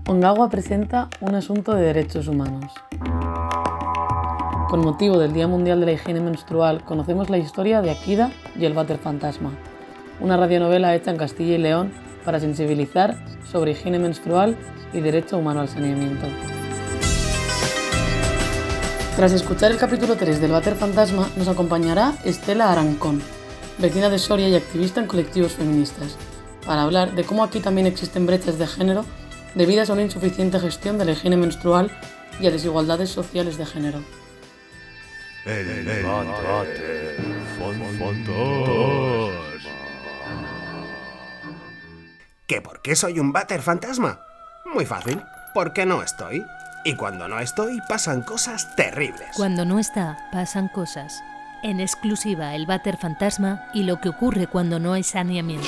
Ongawa presenta un asunto de derechos humanos. Con motivo del Día Mundial de la Higiene Menstrual, conocemos la historia de Akida y el váter fantasma, una radionovela hecha en Castilla y León para sensibilizar sobre higiene menstrual y derecho humano al saneamiento. Tras escuchar el capítulo 3 del váter fantasma, nos acompañará Estela Arancón, vecina de Soria y activista en colectivos feministas, para hablar de cómo aquí también existen brechas de género debidas a una insuficiente gestión de la higiene menstrual y a desigualdades sociales de género. El váter fantasma. ¿Que por qué soy un váter fantasma? Muy fácil, porque no estoy. Y cuando no estoy, pasan cosas terribles. Cuando no está, pasan cosas. En exclusiva, el váter fantasma y lo que ocurre cuando no hay saneamiento.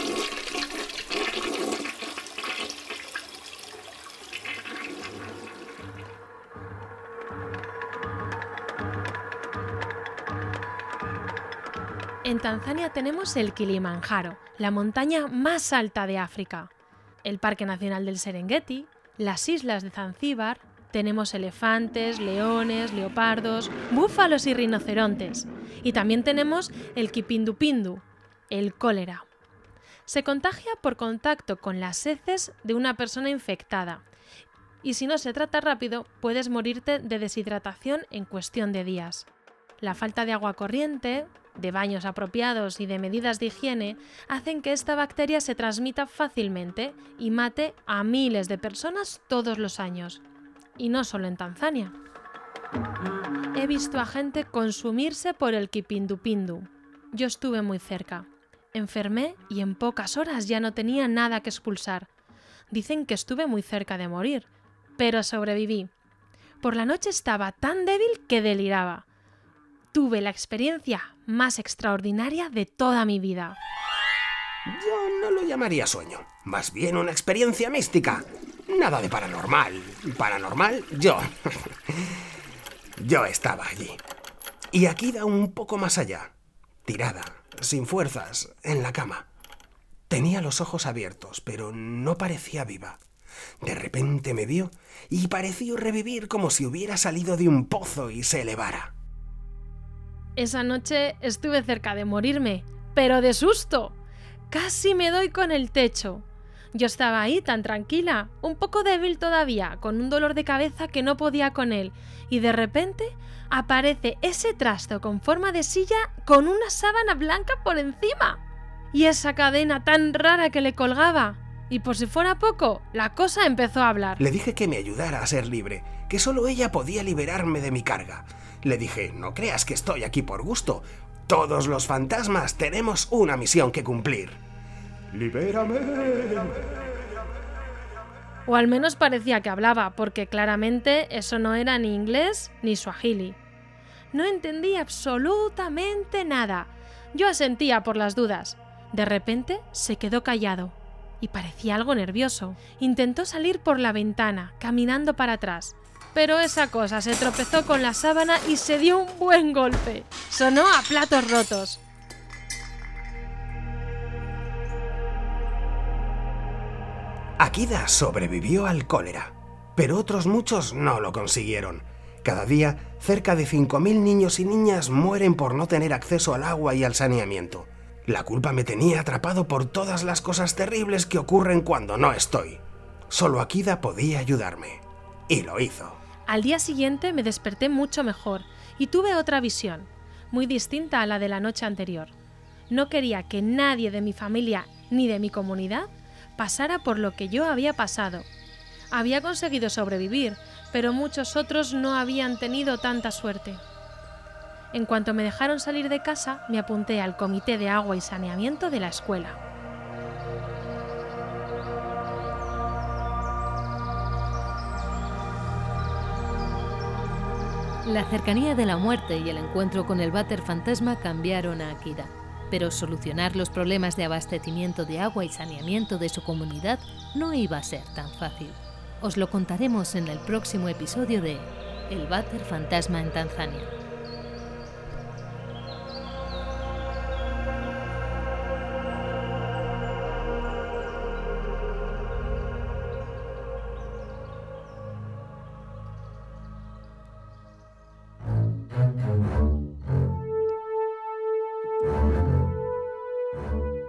En Tanzania tenemos el Kilimanjaro, la montaña más alta de África, el Parque Nacional del Serengeti, las islas de Zanzíbar, tenemos elefantes, leones, leopardos, búfalos y rinocerontes, y también tenemos el kipindupindu, el cólera. Se contagia por contacto con las heces de una persona infectada, y si no se trata rápido, puedes morirte de deshidratación en cuestión de días. La falta de agua corriente, de baños apropiados y de medidas de higiene hacen que esta bacteria se transmita fácilmente y mate a miles de personas todos los años. Y no solo en Tanzania. He visto a gente consumirse por el kipindupindu. Yo estuve muy cerca. Enfermé y en pocas horas ya no tenía nada que expulsar. Dicen que estuve muy cerca de morir, pero sobreviví. Por la noche estaba tan débil que deliraba. Tuve la experiencia más extraordinaria de toda mi vida. Yo no lo llamaría sueño, más bien una experiencia mística. Nada de paranormal. Paranormal, yo. Yo estaba allí. Y Akida un poco más allá, tirada, sin fuerzas, en la cama. Tenía los ojos abiertos, pero no parecía viva. De repente me vio y pareció revivir como si hubiera salido de un pozo y se elevara. Esa noche estuve cerca de morirme, pero de susto. Casi me doy con el techo. Yo estaba ahí tan tranquila, un poco débil todavía, con un dolor de cabeza que no podía con él, y de repente aparece ese trasto con forma de silla con una sábana blanca por encima. Y esa cadena tan rara que le colgaba. Y por si fuera poco, la cosa empezó a hablar. Le dije que me ayudara a ser libre, que solo ella podía liberarme de mi carga. Le dije, no creas que estoy aquí por gusto. Todos los fantasmas tenemos una misión que cumplir. ¡Libérame! O al menos parecía que hablaba, porque claramente eso no era ni inglés ni suajili. No entendí absolutamente nada. Yo asentía por las dudas. De repente se quedó callado y parecía algo nervioso. Intentó salir por la ventana, caminando para atrás. Pero esa cosa se tropezó con la sábana y se dio un buen golpe. Sonó a platos rotos. Akida sobrevivió al cólera, pero otros muchos no lo consiguieron. Cada día, cerca de 5.000 niños y niñas mueren por no tener acceso al agua y al saneamiento. La culpa me tenía atrapado por todas las cosas terribles que ocurren cuando no estoy. Solo Akida podía ayudarme. Y lo hizo. Al día siguiente me desperté mucho mejor y tuve otra visión, muy distinta a la de la noche anterior. No quería que nadie de mi familia ni de mi comunidad pasara por lo que yo había pasado. Había conseguido sobrevivir, pero muchos otros no habían tenido tanta suerte. En cuanto me dejaron salir de casa, me apunté al Comité de Agua y Saneamiento de la escuela. La cercanía de la muerte y el encuentro con el váter fantasma cambiaron a Akida, pero solucionar los problemas de abastecimiento de agua y saneamiento de su comunidad no iba a ser tan fácil. Os lo contaremos en el próximo episodio de El váter fantasma en Tanzania.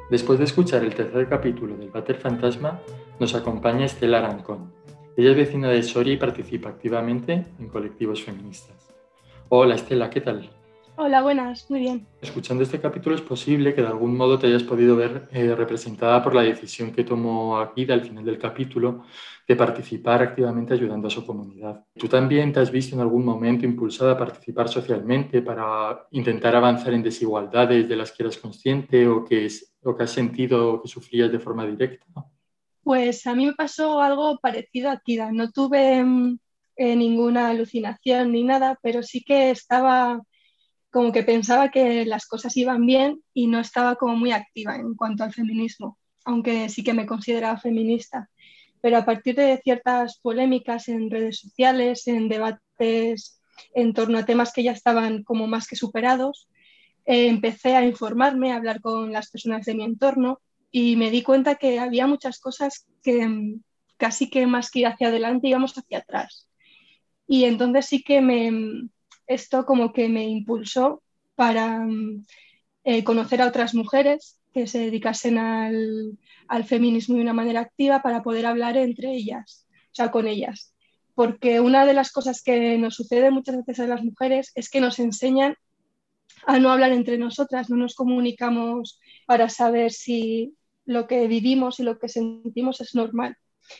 Después de escuchar el tercer capítulo del Váter Fantasma, nos acompaña Estela Arancón. Ella es vecina de Soria y participa activamente en colectivos feministas. Hola Estela, ¿qué tal? Hola, buenas, muy bien. Escuchando este capítulo es posible que de algún modo te hayas podido ver representada por la decisión que tomó Akida al final del capítulo de participar activamente ayudando a su comunidad. ¿Tú también te has visto en algún momento impulsada a participar socialmente para intentar avanzar en desigualdades de las que eras consciente o que has sentido que sufrías de forma directa? Pues a mí me pasó algo parecido a Kira. No tuve ninguna alucinación ni nada, pero sí que estaba como que pensaba que las cosas iban bien y no estaba como muy activa en cuanto al feminismo, aunque sí que me consideraba feminista. Pero a partir de ciertas polémicas en redes sociales, en debates en torno a temas que ya estaban como más que superados, empecé a informarme, a hablar con las personas de mi entorno y me di cuenta que había muchas cosas que casi que más que ir hacia adelante íbamos hacia atrás. Y entonces sí que esto como que me impulsó para conocer a otras mujeres que se dedicasen al feminismo de una manera activa para poder hablar entre ellas, o sea, con ellas. Porque una de las cosas que nos sucede muchas veces a las mujeres es que nos enseñan a no hablar entre nosotras, no nos comunicamos para saber si lo que vivimos y lo que sentimos es normal.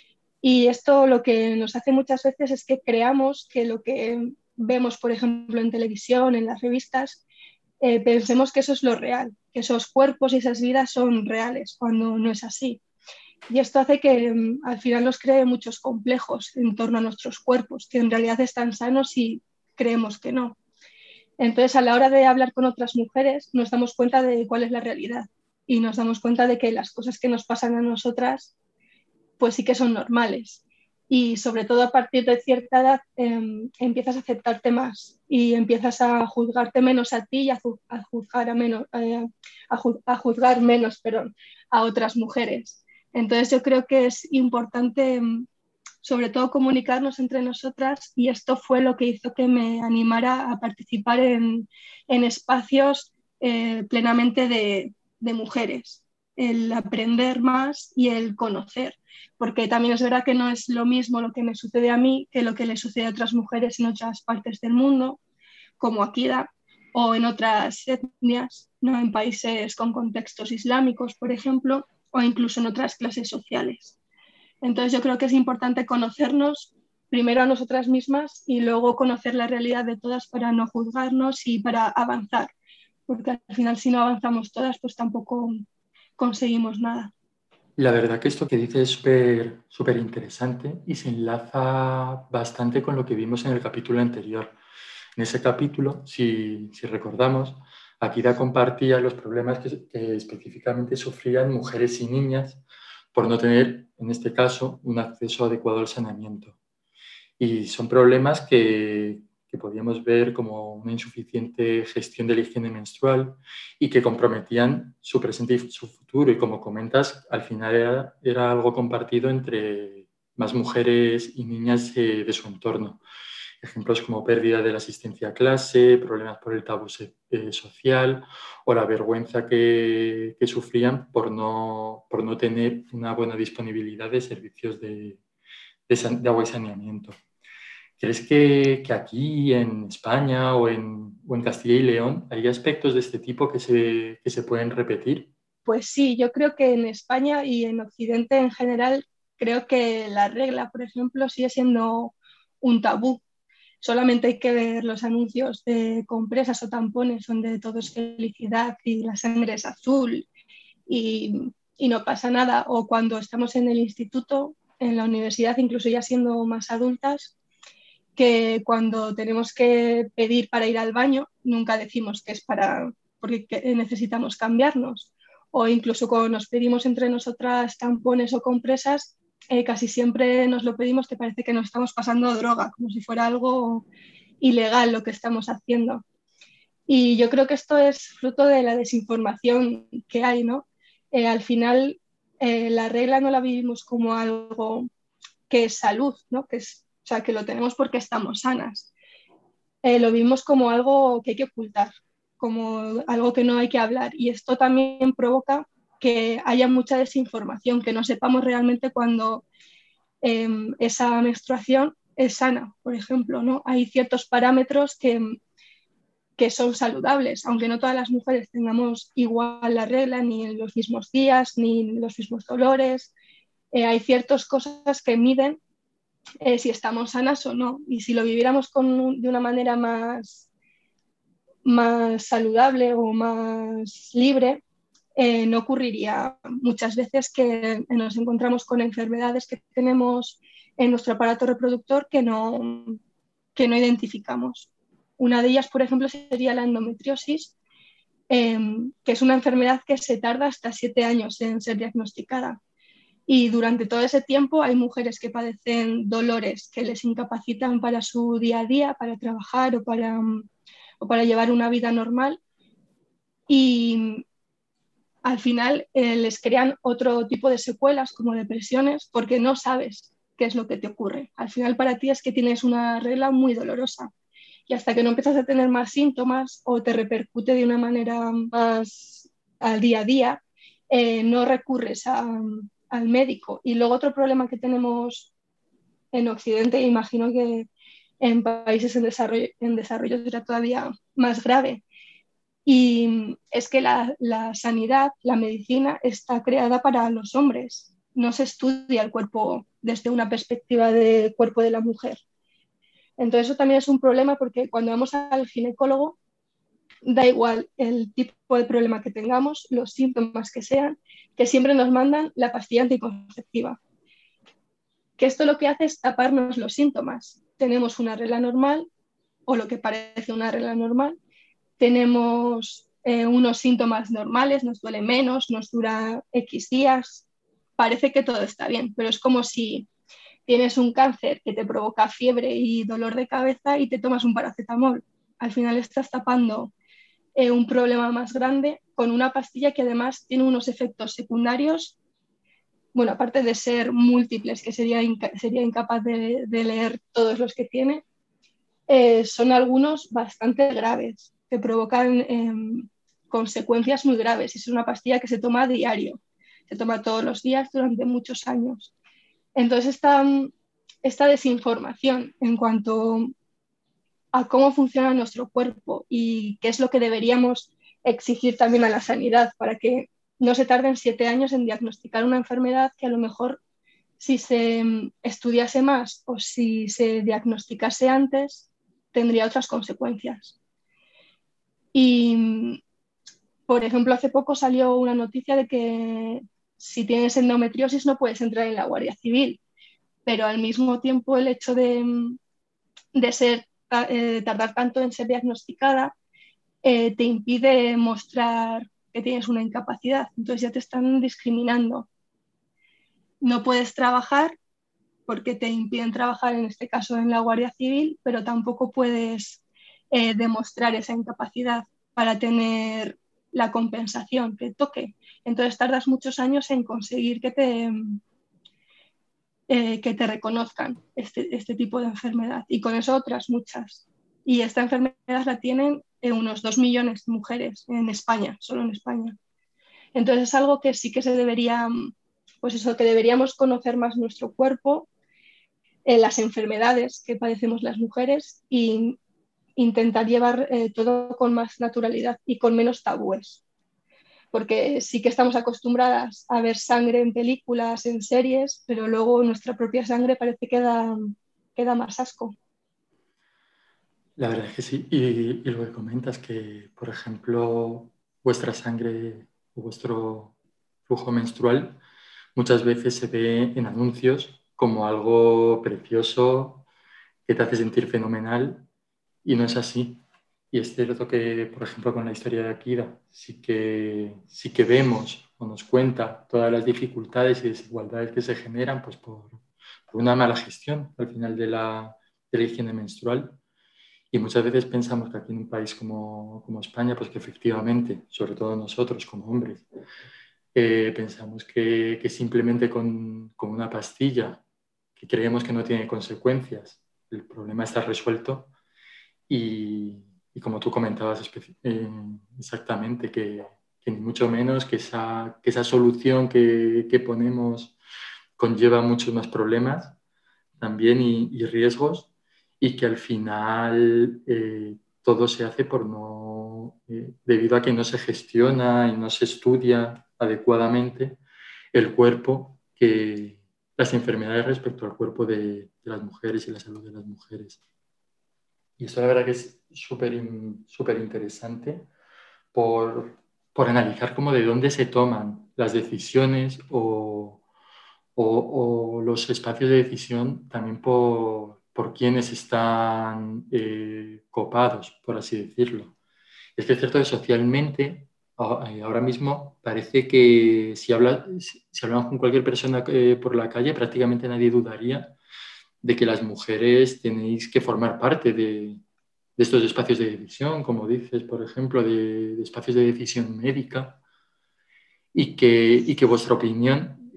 Y esto lo que nos hace muchas veces es que creamos que lo que vemos, por ejemplo, en televisión, en las revistas, pensemos que eso es lo real, que esos cuerpos y esas vidas son reales, cuando no es así. Y esto hace que al final nos cree muchos complejos en torno a nuestros cuerpos, que en realidad están sanos y creemos que no. Entonces, a la hora de hablar con otras mujeres, nos damos cuenta de cuál es la realidad y nos damos cuenta de que las cosas que nos pasan a nosotras, pues sí que son normales. Y sobre todo a partir de cierta edad empiezas a aceptarte más y empiezas a juzgarte menos a ti y a juzgar, a juzgar menos, perdón, a otras mujeres. Entonces yo creo que es importante sobre todo comunicarnos entre nosotras y esto fue lo que hizo que me animara a participar en espacios plenamente de mujeres, el aprender más y el conocer, porque también es verdad que no es lo mismo lo que me sucede a mí que lo que le sucede a otras mujeres en otras partes del mundo, como Akida, o en otras etnias, ¿no? En países con contextos islámicos, por ejemplo, o incluso en otras clases sociales. Entonces yo creo que es importante conocernos primero a nosotras mismas y luego conocer la realidad de todas para no juzgarnos y para avanzar, porque al final si no avanzamos todas pues tampoco conseguimos nada. La verdad que esto que dices es súper interesante y se enlaza bastante con lo que vimos en el capítulo anterior. En ese capítulo, si recordamos, Akira compartía los problemas que específicamente sufrían mujeres y niñas por no tener, en este caso, un acceso adecuado al saneamiento. Y son problemas que podíamos ver como una insuficiente gestión de la higiene menstrual y que comprometían su presente y su futuro. Y como comentas, al final era algo compartido entre más mujeres y niñas de su entorno. Ejemplos como pérdida de la asistencia a clase, problemas por el tabú social o la vergüenza que sufrían por no tener una buena disponibilidad de servicios de agua y saneamiento. ¿Crees que aquí en España o en Castilla y León hay aspectos de este tipo que se pueden repetir? Pues sí, yo creo que en España y en Occidente en general, creo que la regla, por ejemplo, sigue siendo un tabú. Solamente hay que ver los anuncios de compresas o tampones donde todo es felicidad y la sangre es azul y no pasa nada. O cuando estamos en el instituto, en la universidad, incluso ya siendo más adultas, que cuando tenemos que pedir para ir al baño, nunca decimos que es porque necesitamos cambiarnos. O incluso cuando nos pedimos entre nosotras tampones o compresas, casi siempre nos lo pedimos que parece que nos estamos pasando droga, como si fuera algo ilegal lo que estamos haciendo. Y yo creo que esto es fruto de la desinformación que hay, ¿no? Al final, la regla no la vivimos como algo que es salud, ¿no? O sea, que lo tenemos porque estamos sanas. Lo vimos como algo que hay que ocultar, como algo que no hay que hablar. Y esto también provoca que haya mucha desinformación, que no sepamos realmente cuando esa menstruación es sana, por ejemplo, ¿no? Hay ciertos parámetros que son saludables, aunque no todas las mujeres tengamos igual la regla, ni en los mismos días, ni en los mismos dolores. Hay ciertas cosas que miden si estamos sanas o no. Y si lo viviéramos de una manera más saludable o más libre, no ocurriría muchas veces que nos encontramos con enfermedades que tenemos en nuestro aparato reproductor que no identificamos. Una de ellas, por ejemplo, sería la endometriosis, que es una enfermedad que se tarda hasta 7 años en ser diagnosticada. Y durante todo ese tiempo hay mujeres que padecen dolores que les incapacitan para su día a día, para trabajar o para llevar una vida normal. Y al final les crean otro tipo de secuelas como depresiones porque no sabes qué es lo que te ocurre. Al final para ti es que tienes una regla muy dolorosa y hasta que no empiezas a tener más síntomas o te repercute de una manera más al día a día, no recurres al médico. Y luego otro problema que tenemos en Occidente, imagino que en países en desarrollo será todavía más grave, y es que la sanidad, la medicina, está creada para los hombres. No se estudia el cuerpo desde una perspectiva de cuerpo de la mujer. Entonces eso también es un problema porque cuando vamos al ginecólogo, da igual el tipo de problema que tengamos, los síntomas que sean, que siempre nos mandan la pastilla anticonceptiva. Que esto lo que hace es taparnos los síntomas. Tenemos una regla normal, o lo que parece una regla normal, tenemos unos síntomas normales, nos duele menos, nos dura X días, parece que todo está bien, pero es como si tienes un cáncer que te provoca fiebre y dolor de cabeza y te tomas un paracetamol. Al final estás tapando un problema más grande con una pastilla que además tiene unos efectos secundarios, bueno, aparte de ser múltiples, que sería incapaz de leer todos los que tiene, son algunos bastante graves, que provocan consecuencias muy graves. Es una pastilla que se toma a diario, se toma todos los días durante muchos años. Entonces, esta desinformación en cuanto a cómo funciona nuestro cuerpo y qué es lo que deberíamos exigir también a la sanidad para que no se tarden 7 años en diagnosticar una enfermedad que a lo mejor si se estudiase más o si se diagnosticase antes tendría otras consecuencias. Y, por ejemplo, hace poco salió una noticia de que si tienes endometriosis no puedes entrar en la Guardia Civil, pero al mismo tiempo el hecho de tardar tanto en ser diagnosticada te impide mostrar que tienes una incapacidad, entonces ya te están discriminando. No puedes trabajar porque te impiden trabajar, en este caso en la Guardia Civil, pero tampoco puedes demostrar esa incapacidad para tener la compensación que toque. Entonces tardas muchos años en conseguir que te reconozcan este tipo de enfermedad y con eso otras muchas. Y esta enfermedad la tienen unos 2 millones de mujeres en España, solo en España. Entonces es algo que sí que se debería, pues eso, que deberíamos conocer más nuestro cuerpo, las enfermedades que padecemos las mujeres e intentar llevar todo con más naturalidad y con menos tabúes. Porque sí que estamos acostumbradas a ver sangre en películas, en series, pero luego nuestra propia sangre parece que da más asco. La verdad es que sí. Y lo que comentas, que por ejemplo vuestra sangre o vuestro flujo menstrual muchas veces se ve en anuncios como algo precioso que te hace sentir fenomenal y no es así. Y es cierto que, por ejemplo, con la historia de Akira sí que vemos o nos cuenta todas las dificultades y desigualdades que se generan pues, por una mala gestión al final de la higiene menstrual. Y muchas veces pensamos que aquí en un país como España, pues que efectivamente, sobre todo nosotros como hombres, pensamos que simplemente con una pastilla que creemos que no tiene consecuencias, el problema está resuelto y como tú comentabas exactamente, que que ni mucho menos, que esa solución que ponemos conlleva muchos más problemas también y riesgos, y que al final todo se hace debido a que no se gestiona y no se estudia adecuadamente el cuerpo, las enfermedades respecto al cuerpo de las mujeres y la salud de las mujeres. Y eso la verdad que es súper interesante por analizar cómo de dónde se toman las decisiones o los espacios de decisión también por quienes están copados, por así decirlo. Es que es cierto que socialmente ahora mismo parece que si hablamos con cualquier persona por la calle, prácticamente nadie dudaría de que las mujeres tenéis que formar parte de estos espacios de decisión, como dices, por ejemplo, de espacios de decisión médica, y que vuestra opinión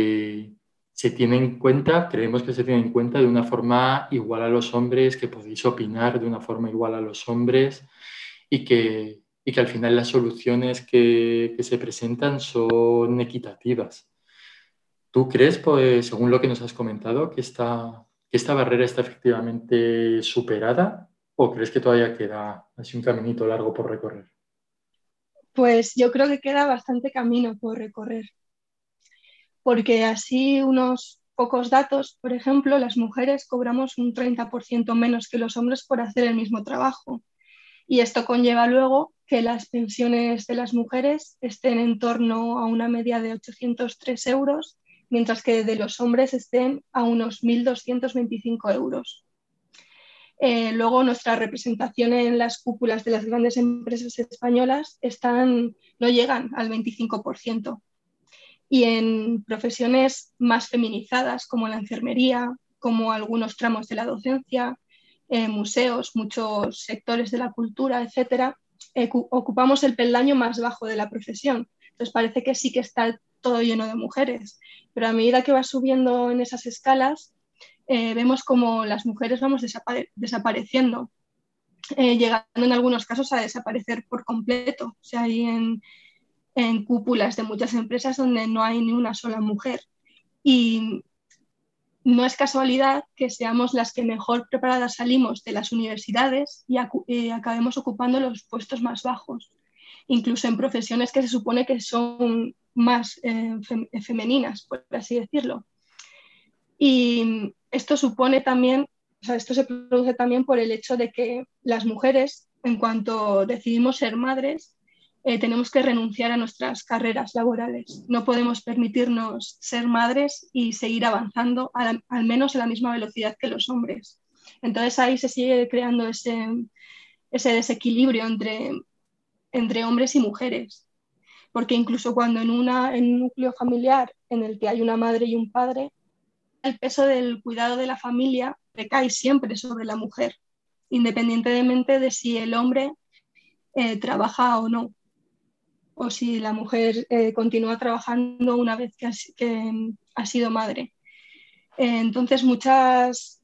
se tiene en cuenta, creemos que se tiene en cuenta de una forma igual a los hombres, que podéis opinar de una forma igual a los hombres, y que al final las soluciones que se presentan son equitativas. ¿Tú crees, pues, según lo que nos has comentado, que esta barrera está efectivamente superada, o crees que todavía queda así un caminito largo por recorrer? Pues yo creo que queda bastante camino por recorrer, porque así unos pocos datos, por ejemplo, las mujeres cobramos un 30% menos que los hombres por hacer el mismo trabajo. Y esto conlleva luego que las pensiones de las mujeres estén en torno a una media de 803 euros, mientras que de los hombres estén a unos 1.225 euros. Luego nuestra representación en las cúpulas de las grandes empresas españolas no llegan al 25%. Y en profesiones más feminizadas como la enfermería, como algunos tramos de la docencia, museos, muchos sectores de la cultura, etcétera, ocupamos el peldaño más bajo de la profesión. Entonces parece que sí que está todo lleno de mujeres, pero a medida que va subiendo en esas escalas, vemos como las mujeres vamos desapareciendo, llegando en algunos casos a desaparecer por completo. O sea, hay en cúpulas de muchas empresas donde no hay ni una sola mujer. Y no es casualidad que seamos las que mejor preparadas salimos de las universidades y acabemos ocupando los puestos más bajos, incluso en profesiones que se supone que son más femeninas, por así decirlo. Y esto supone también, o sea, esto se produce también por el hecho de que las mujeres, en cuanto decidimos ser madres, tenemos que renunciar a nuestras carreras laborales. No podemos permitirnos ser madres y seguir avanzando al menos a la misma velocidad que los hombres. Entonces ahí se sigue creando ese desequilibrio entre hombres y mujeres. Porque incluso cuando en un núcleo familiar en el que hay una madre y un padre, el peso del cuidado de la familia recae siempre sobre la mujer, independientemente de si el hombre trabaja o no, o si la mujer continúa trabajando una vez que ha sido madre. Entonces muchas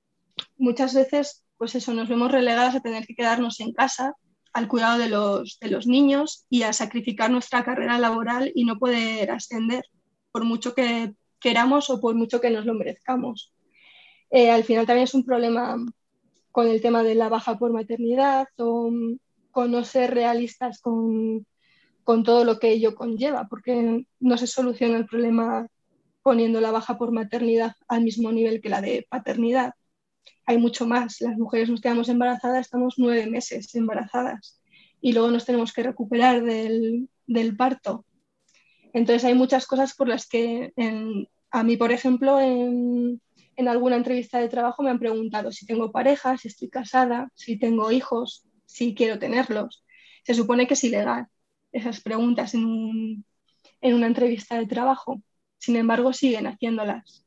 veces pues eso, nos vemos relegadas a tener que quedarnos en casa al cuidado de los niños y a sacrificar nuestra carrera laboral y no poder ascender, por mucho que queramos o por mucho que nos lo merezcamos. Al final también es un problema con el tema de la baja por maternidad o con no ser realistas con todo lo que ello conlleva, porque no se soluciona el problema poniendo la baja por maternidad al mismo nivel que la de paternidad. Hay mucho más. Las mujeres nos quedamos embarazadas, estamos 9 meses embarazadas y luego nos tenemos que recuperar del parto. Entonces hay muchas cosas por las que a mí, por ejemplo, en alguna entrevista de trabajo me han preguntado si tengo pareja, si estoy casada, si tengo hijos, si quiero tenerlos. Se supone que es ilegal esas preguntas en una entrevista de trabajo. Sin embargo, siguen haciéndolas.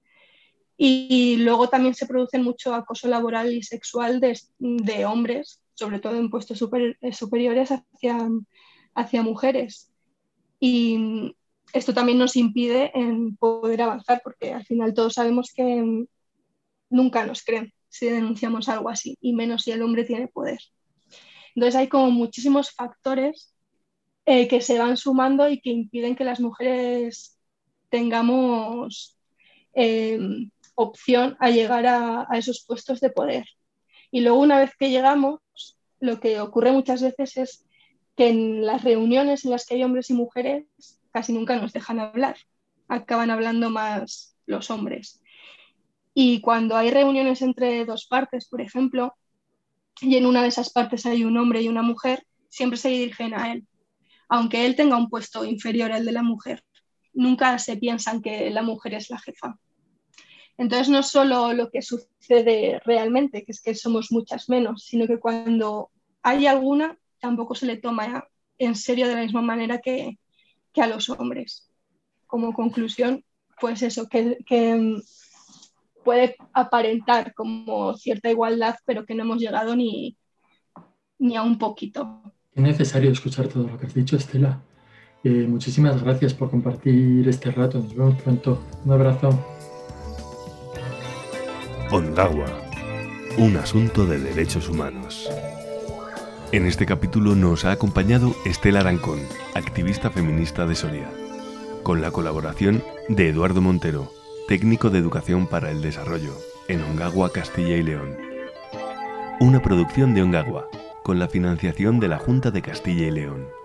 Y luego también se produce mucho acoso laboral y sexual de hombres, sobre todo en puestos superiores hacia mujeres. Y esto también nos impide en poder avanzar, porque al final todos sabemos que nunca nos creen si denunciamos algo así, y menos si el hombre tiene poder. Entonces hay como muchísimos factores que se van sumando y que impiden que las mujeres tengamos opción a llegar a esos puestos de poder. Y luego, una vez que llegamos, lo que ocurre muchas veces es que en las reuniones en las que hay hombres y mujeres casi nunca nos dejan hablar, acaban hablando más los hombres. Y cuando hay reuniones entre dos partes, por ejemplo, y en una de esas partes hay un hombre y una mujer, siempre se dirigen a él, aunque él tenga un puesto inferior al de la mujer. Nunca se piensan que la mujer es la jefa. Entonces, no solo lo que sucede realmente, que es que somos muchas menos, sino que cuando hay alguna, tampoco se le toma en serio de la misma manera que a los hombres. Como conclusión, pues eso, que puede aparentar como cierta igualdad, pero que no hemos llegado ni a un poquito. Es necesario escuchar todo lo que has dicho, Estela. Muchísimas gracias por compartir este rato. Nos vemos pronto. Un abrazo. Ongawa, un asunto de derechos humanos. En este capítulo nos ha acompañado Estela Arancón, activista feminista de Soria, con la colaboración de Eduardo Montero, técnico de Educación para el Desarrollo, en Ongawa, Castilla y León. Una producción de Ongawa, con la financiación de la Junta de Castilla y León.